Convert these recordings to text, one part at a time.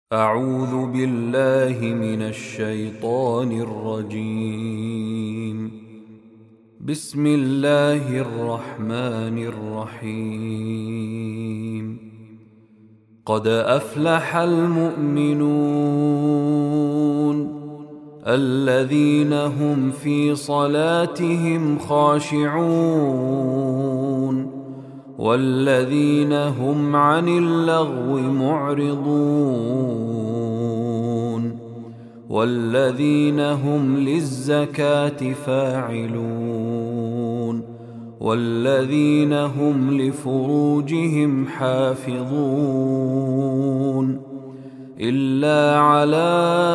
أعوذ بالله من الشيطان الرجيم. بسم الله الرحمن الرحيم. قد أفلح المؤمنون الذين هم في صلاتهم خاشعون والذين هم عن اللغو معرضون والذين هم للزكاة فاعلون والذين هم لفروجهم حافظون إلا على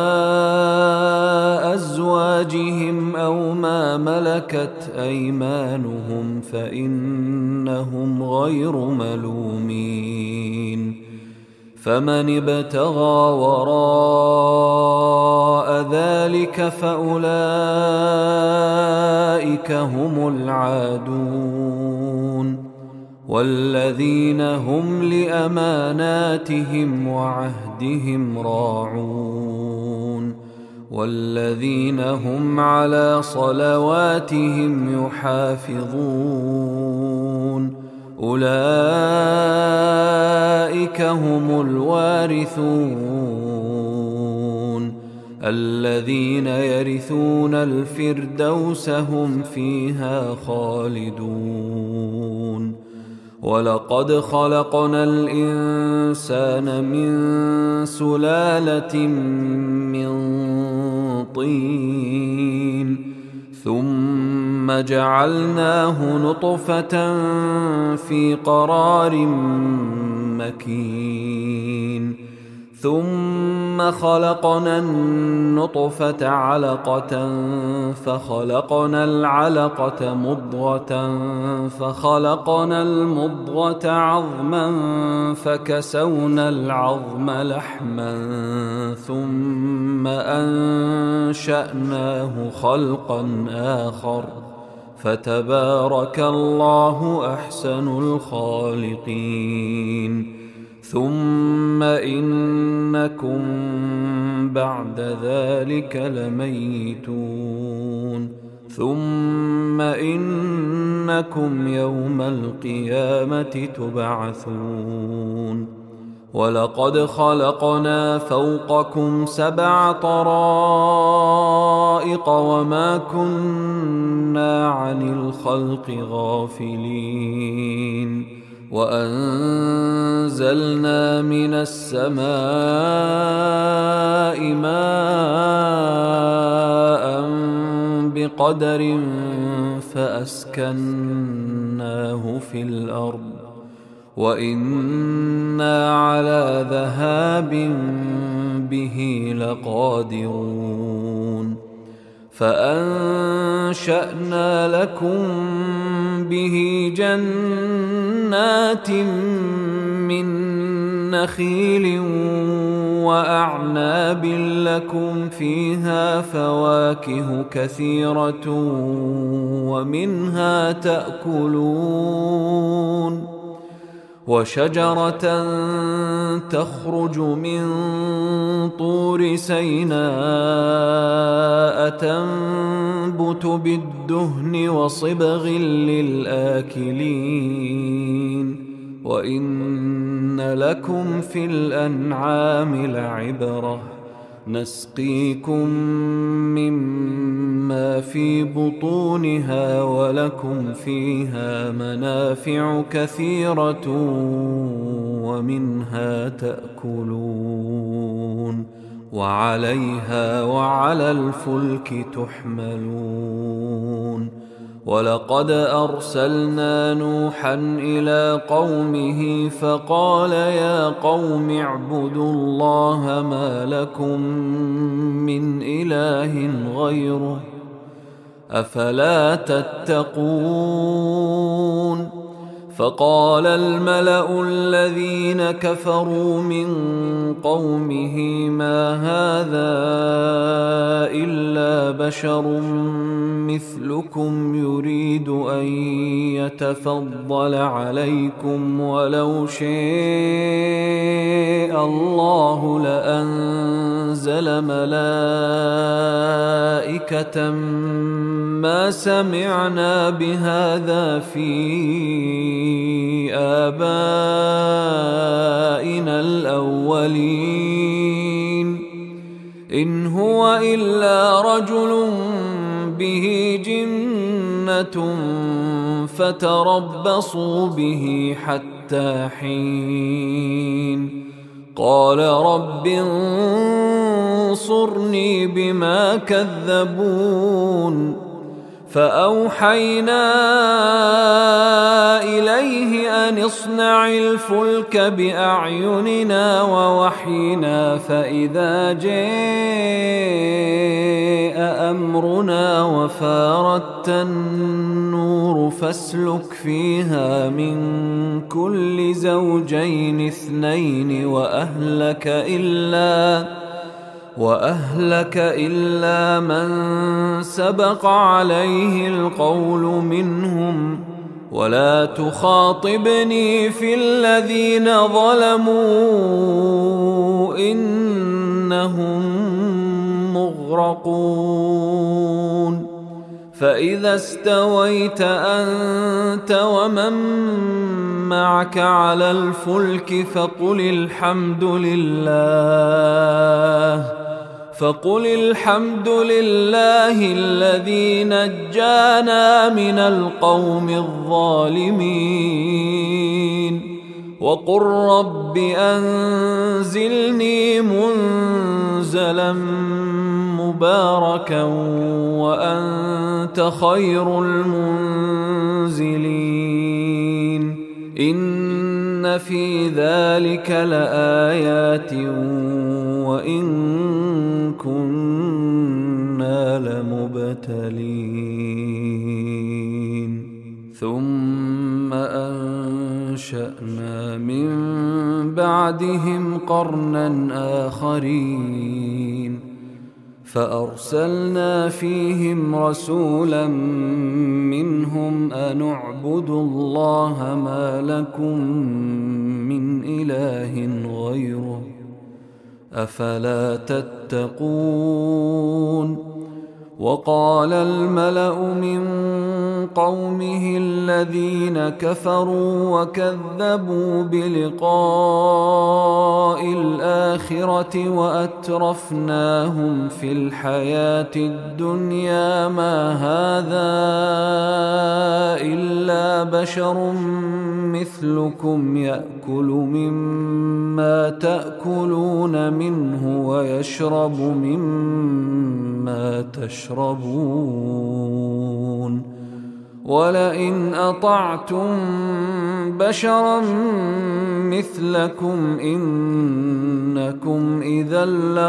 أزواجهم أو ما ملكت أيمانهم فإنهم غير ملومين. فمن ابتغى وراء ذلك فأولئك هم العادون والذين هم لأماناتهم وعهدهم راعون والذين هم على صلواتهم يحافظون أولئك هم الوارثون الذين يرثون الفردوس هم فيها خالدون. ولقد خلقنا الإنسان من سلالة من طين ثم جعلناه نطفة في قرار مكين ثم خلقنا النطفة علقة فخلقنا العلقة مضغة فخلقنا المضغة عظما فكسونا العظم لحما ثم أنشأناه خلقا آخر فتبارك الله أحسن الخالقين. ثم إنكم بعد ذلك لميتون ثم إنكم يوم القيامة تبعثون. ولقد خلقنا فوقكم 7 طرائق وما كنا عن الخلق غافلين وأنزلنا من السماء ماء بقدر فأسكناه في الأرض وإنا على ذهاب به لقادرون. فأنشأنا لكم به جنات من نخيل وأعناب لكم فيها فواكه كثيرة ومنها تأكلون وشجرة تخرج من طور سيناء تنبت بالدهن وصبغ للآكلين وإن لكم في الأنعام لعبرة نسقيكم مما في بطونها ولكم فيها منافع كثيرة ومنها تأكلون وعليها وعلى الفلك تحملون. ولقد أرسلنا نوحا إلى قومه فقال يا قوم اعبدوا الله ما لكم من إله غيره أفلا تتقون. فقال الملأ الذين كفروا من قومه ما هذا إلا بشر مثلكم يريد أن ليتفضل عليكم، ولو شاء الله لأنزل ملائكة ما سمعنا بهذا في آبائنا الأولين، إن هو إلا رجل به جنة فتربصوا به حتى حين. قال رب انصرني بما كذبون. فأوحينا إليه أن اصنع الفلك بأعيننا ووحينا، فإذا جاء أمرنا وفاردت النور فاسلك فيها من كل زوجين اثنين وأهلك إلا من سبق عليه القول منهم، ولا تخاطبني في الذين ظلموا إنهم مغرقون. فإذا استويت أنت ومن معك على الفلك فقل الحمد لله الذي نجانا من القوم الظالمين، وقل رب أنزلني منزلا مباركا وأنت خير المنزلين. إن في ذلك لآيات وإن كنا لمبتلين. ثم أنشأنا من بعدهم قرنا آخرين، فأرسلنا فيهم رسولا منهم أن اعبدوا الله ما لكم من إله غيره أفلا تتقون. وقال الملأ من قومه الذين كفروا وكذبوا بلقاء الآخرة وأترفناهم في الحياة الدنيا ما هذا إلا بشر مثلكم يأكل مما تأكلون منه ويشرب مما تشربون، ولئن أطعتم بشرا مثلكم إنكم إذا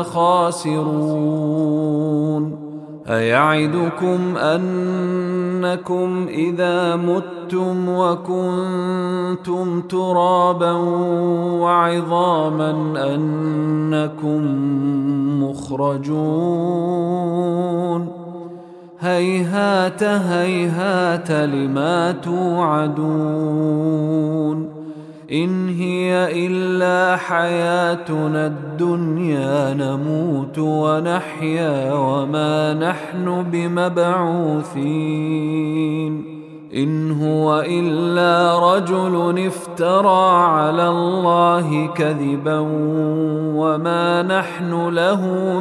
لخاسرون. أيعدكم أنكم إذا متم وكنتم ترابا وعظاما أنكم مخرجون؟ هيهات هيهات لما توعدون. إن هي إلا حياتنا الدنيا نموت ونحيا وما نحن بمبعوثين. إن هو إلا رجل افترى على الله كذبا وما نحن له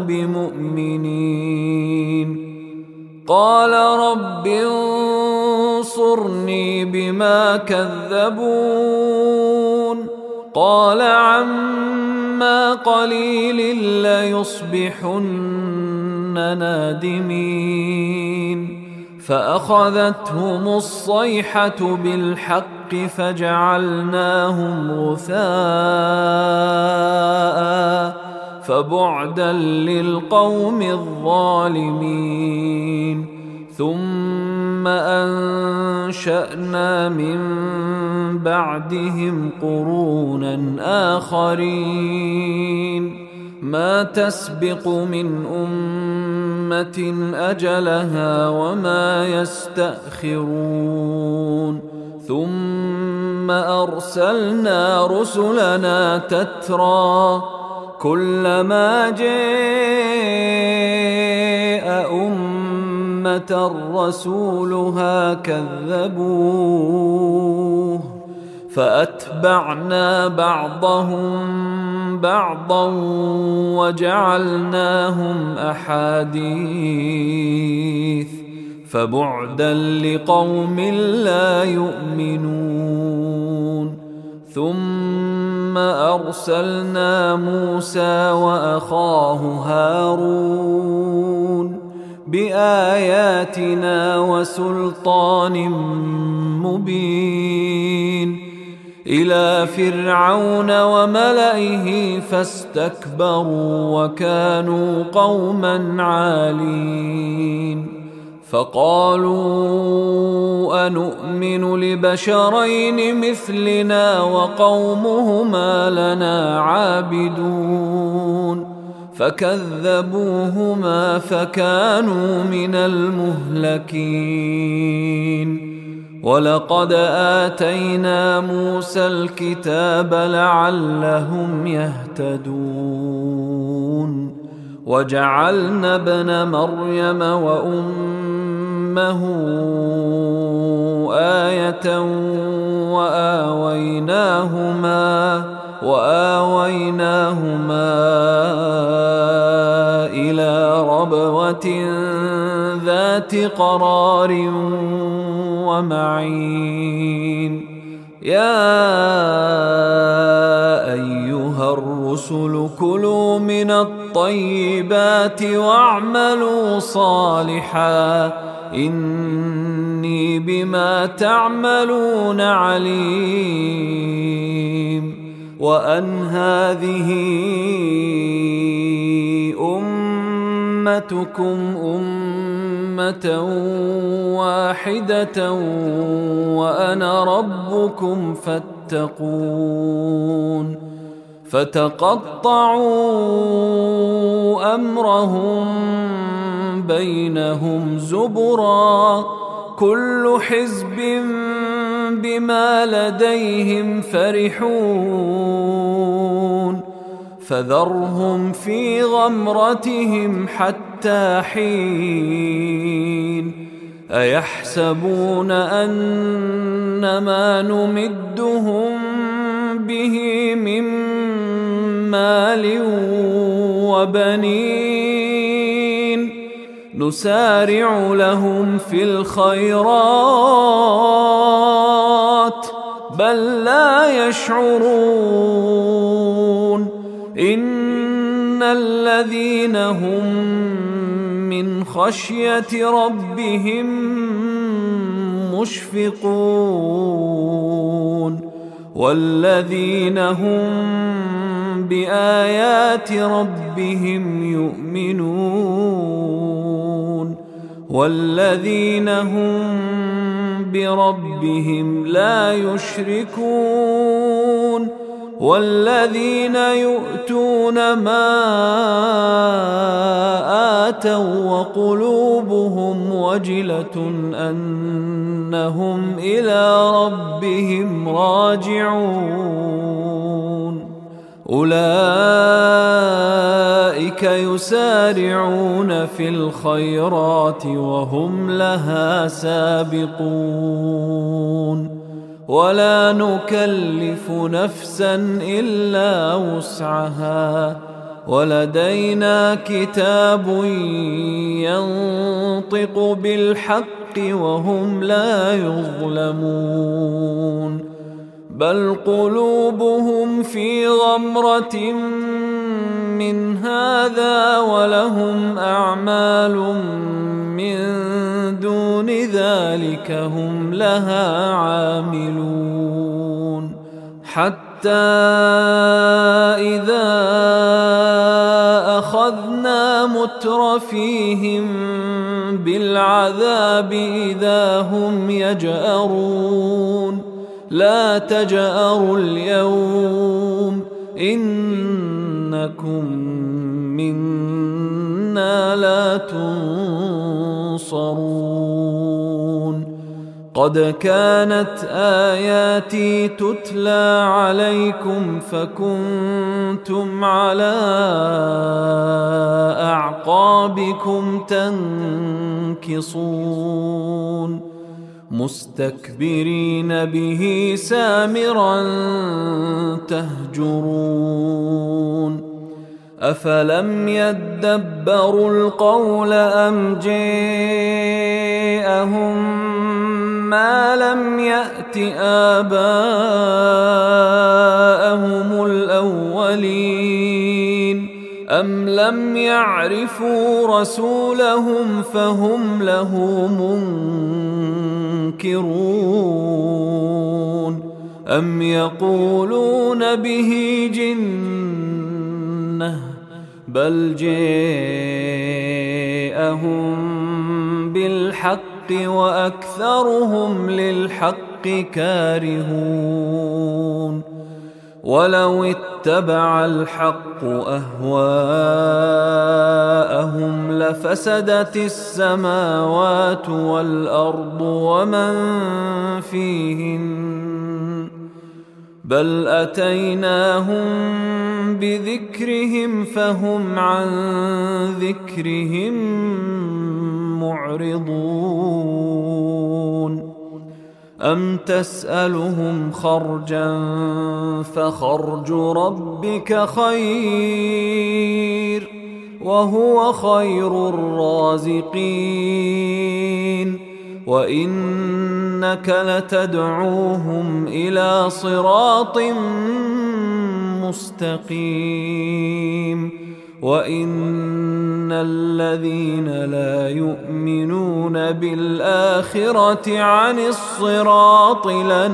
بمؤمنين. قال رب انصرني بما كذبون. قال عما قليل ليصبحن نادمين. فأخذتهم الصيحة بالحق فجعلناهم غثاء فبعدا للقوم الظالمين. ثم أنشأنا من بعدهم قرونا آخرين ما تسبق من أمة أجلها وما يستأخرون. ثم أرسلنا رسلنا تترى كلما جاء أمة رسولها كذبوه فأتبعنا بعضهم بعضا وجعلناهم أحاديث فبعدا لقوم لا يؤمنون ثم أرسلنا موسى وأخاه هارون بآياتنا وسلطان مبين إلى فرعون وملئه فاستكبروا وكانوا قوما عالين فقالوا أنؤمن لبشرين مثلنا وقومهما لنا عابدون فكذبوهما فكانوا من المهلكين ولقد آتينا موسى الكتاب لعلهم يهتدون وجعلنا ابن مريم وأمه آية وآويناهما إلى ربوة ذات قرار ومعين يا أيها الرسل كلوا من الطيبات واعملوا صالحا إني بما تعملون عليم وأن هذه أمتكم أمة واحدة وأنا ربكم فاتقون فتقطعوا أمرهم بينهم زبرا كل حزب بما لديهم فرحون فذرهم في غمرتهم حتى حين أيحسبون أن ما نمدهم به من مال وبنين نسارع لهم في الخيرات بل لا يشعرون إن الذين هم من خشية ربهم مشفقون والذين هم بآيات ربهم يؤمنون والذين هم بربهم لا يشركون والذين يؤتون ما آتوا وقلوبهم وجلة أنهم إلى ربهم راجعون أولئك يسارعون في الخيرات وهم لها سابقون ولا نكلف نفسا إلا وسعها ولدينا كتاب ينطق بالحق وهم لا يظلمون بل قلوبهم في غمرة من هذا ولهم أعمال من دون ذلك هم لها عاملون حتى إذا أخذنا مترفيهم بالعذاب إذا هم يجأرون لا تجأروا اليوم إنكم منا لا تنصرون قد كانت آياتي تتلى عليكم فكنتم على أعقابكم تنكصون مستكبرين به سامرا تهجرون أفلم يدبروا القول أم جاءهم ما لم يأت آباءهم الأولين أم لم يعرفوا رسولهم فهم له منكرون أم يقولون به جنة بل جاءهم بالحق وأكثرهم للحق كارهون ولو اتبع الحق أهواءهم لفسدت السماوات والأرض ومن فيهن بل أتيناهم بذكرهم فهم عن ذكرهم معرضون أم تسألهم خرجا فخرج ربك خير وهو خير الرازقين وإنك لتدعوهم إلى صراط مستقيم وإن الذين لا يؤمنون بالآخرة عن الصراط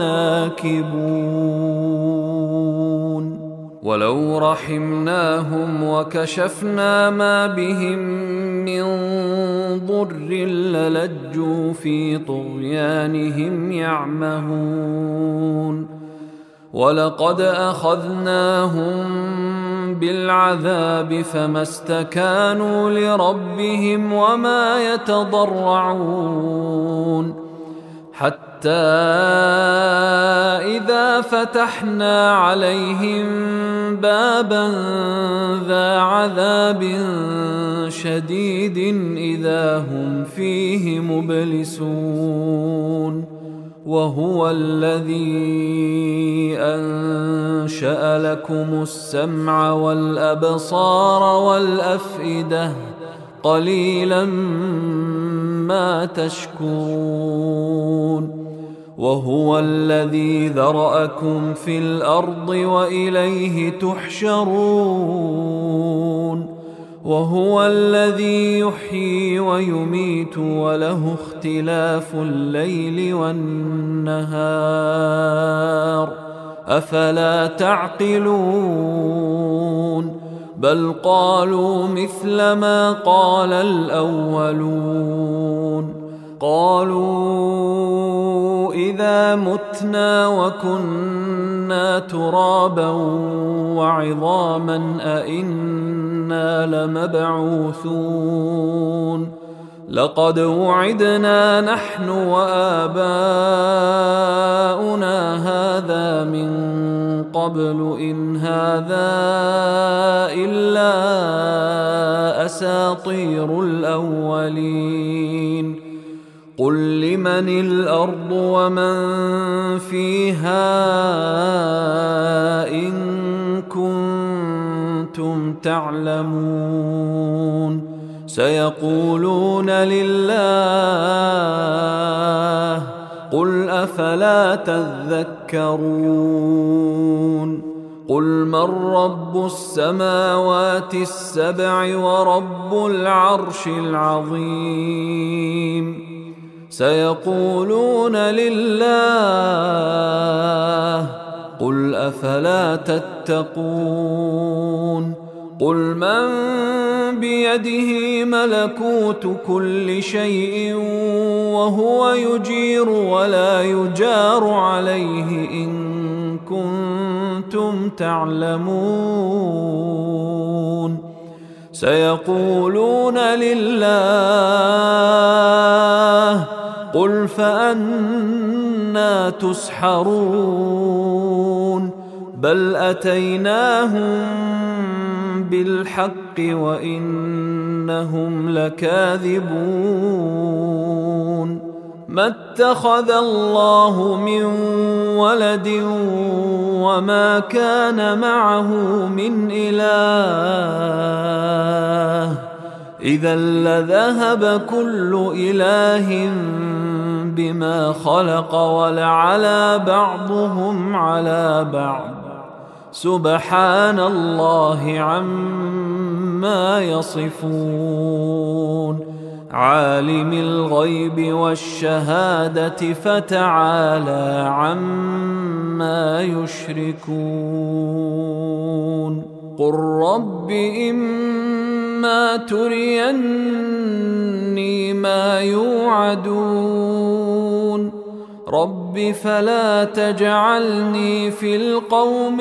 لناكبون ولو رحمناهم وكشفنا ما بهم من ضر للجوا في طغيانهم يعمهون ولقد أخذناهم بالعذاب فما استكانوا لربهم وما يتضرعون حتى إذا فتحنا عليهم بابا ذا عذاب شديد إذا هم فيه مبلسون وهو الذي أنشأ لكم السمع والأبصار والأفئدة قليلا ما تشكرون وهو الذي ذرأكم في الأرض وإليه تحشرون وهو الذي يحيي ويميت وله اختلاف الليل والنهار أفلا تعقلون بل قالوا مثل ما قال الأولون قالوا إذا متنا وكنا ترابا وعظاما أئنا لمبعوثون لقد وعدنا نحن وآباؤنا هذا من قبل إن هذا إلا أساطير الأولين قل لمن الأرض ومن فيها إن كنتم تعلمون سيقولون لله قل أفلا تذكرون قل من رب السماوات السبع ورب العرش العظيم سيقولون لله قل أفلا تتقون قل من بيده ملكوت كل شيء وهو يجير ولا يجار عليه إن كنتم تعلمون سيقولون لله قل فأنى تسحرون بل أتيناهم بالحق وإنهم لكاذبون ما اتخذ الله من ولد وما كان معه من إله إذا لذهب كل إله بما خلق ولعلى بعضهم على بعض سبحان الله عما يصفون عالم الغيب والشهادة فتعالى عما يشركون قل رب إما تريني ما يوعدون رب فلا تجعلني في القوم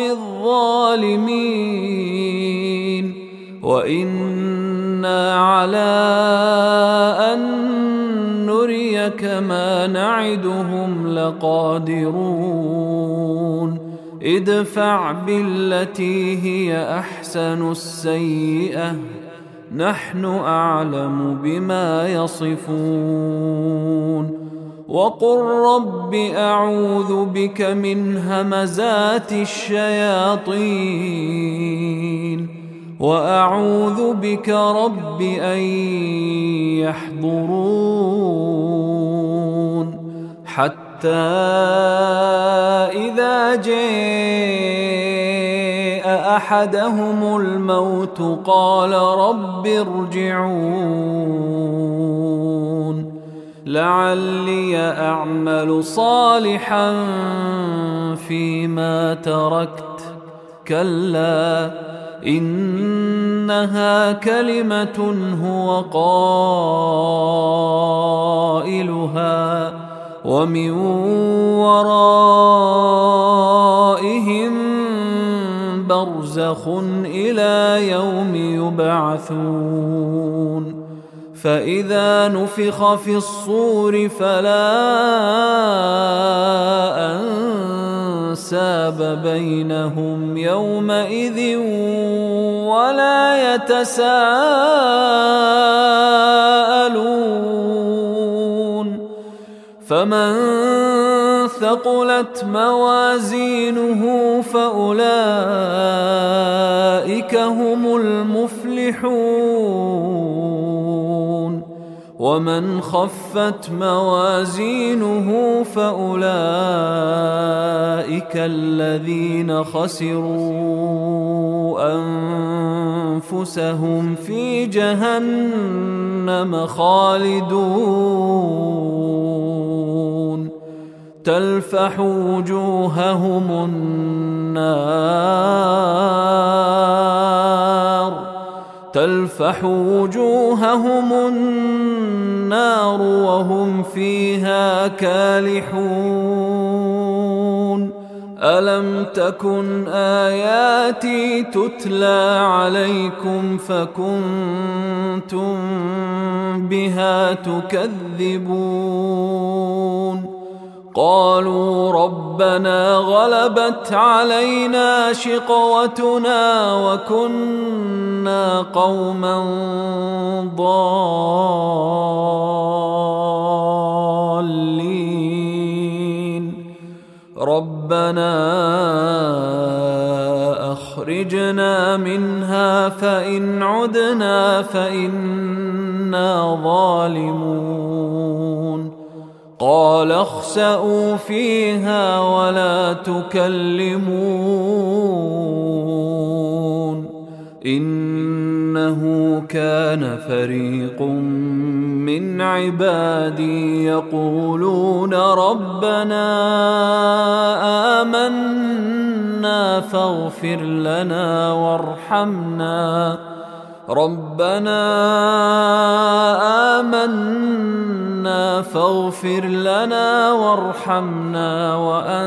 الظالمين وإنا على أن نريك ما نعدهم لقادرون ادفع بالتي هي أحسن السيئة نحن أعلم بما يصفون وقل رب أعوذ بك من همزات الشياطين وأعوذ بك رب أن يحضرون حتى إذا جاء أحدهم الموت قال رب ارجعون لعلي أعمل صالحا فيما تركت كلا إنها كلمة هو قائلها ومن ورائهم برزخ إلى يوم يبعثون فإذا نفخ في الصور فلا أنساب بينهم يومئذ ولا يتساءلون فمن ثقلت موازينه فأولئك هم المفلحون ومن خفت موازينه فأولئك الذين خسروا أنفسهم في جهنم خالدون تلفح وجوههم النار وهم فيها كالحون ألم تكن آياتي تتلى عليكم فكنتم بها تكذبون قالوا ربنا غلبت علينا شقوتنا وكنا قوما ضالين ربنا أخرجنا منها فإن عدنا فإنا ظالمون قال اخسئوا فيها ولا تكلمون إنه كان فريق من عبادي يقولون ربنا آمنا فاغفر لنا وارحمنا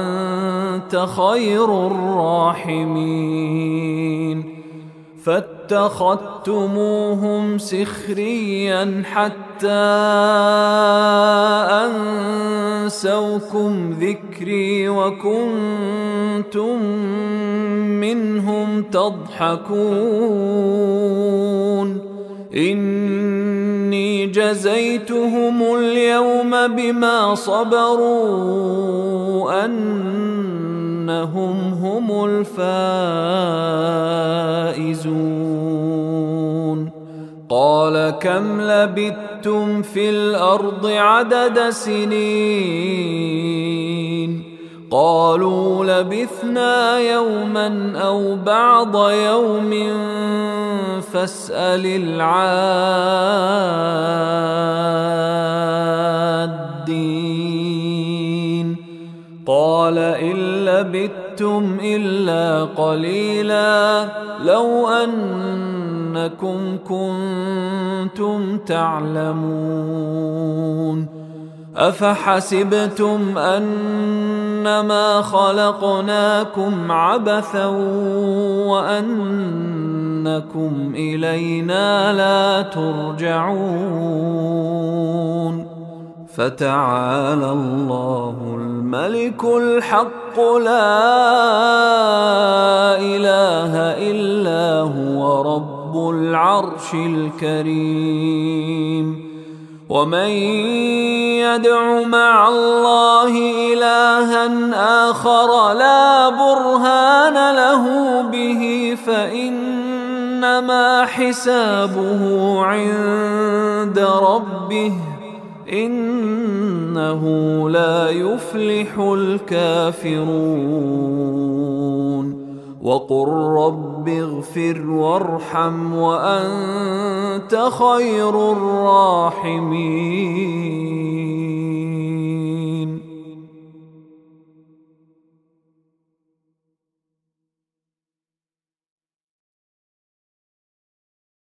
وأنت خير الراحمين فاتخذتموهم سخريا حتى أنسوكم ذكري وكنتم منهم تضحكون إني جزيتهم اليوم بما صبروا أنهم هم الفائزون قال كم لبثتم في الأرض عدد سنين قالوا لبثنا يوما أو بعض يوم فاسأل العادين قال إن لبثتم إلا قليلا لو أنكم كنتم تعلمون أفحسبتم أنما خلقناكم عبثا وأنكم إلينا لا ترجعون فتعالى الله الملك الحق لا إله إلا هو رب العرش الكريم ومن يدع مع الله إلها آخر لا برهان له به فإنما حسابه عند ربه إنه لا يفلح الكافرون وقل رب اغفر وارحم وأنت خير الراحمين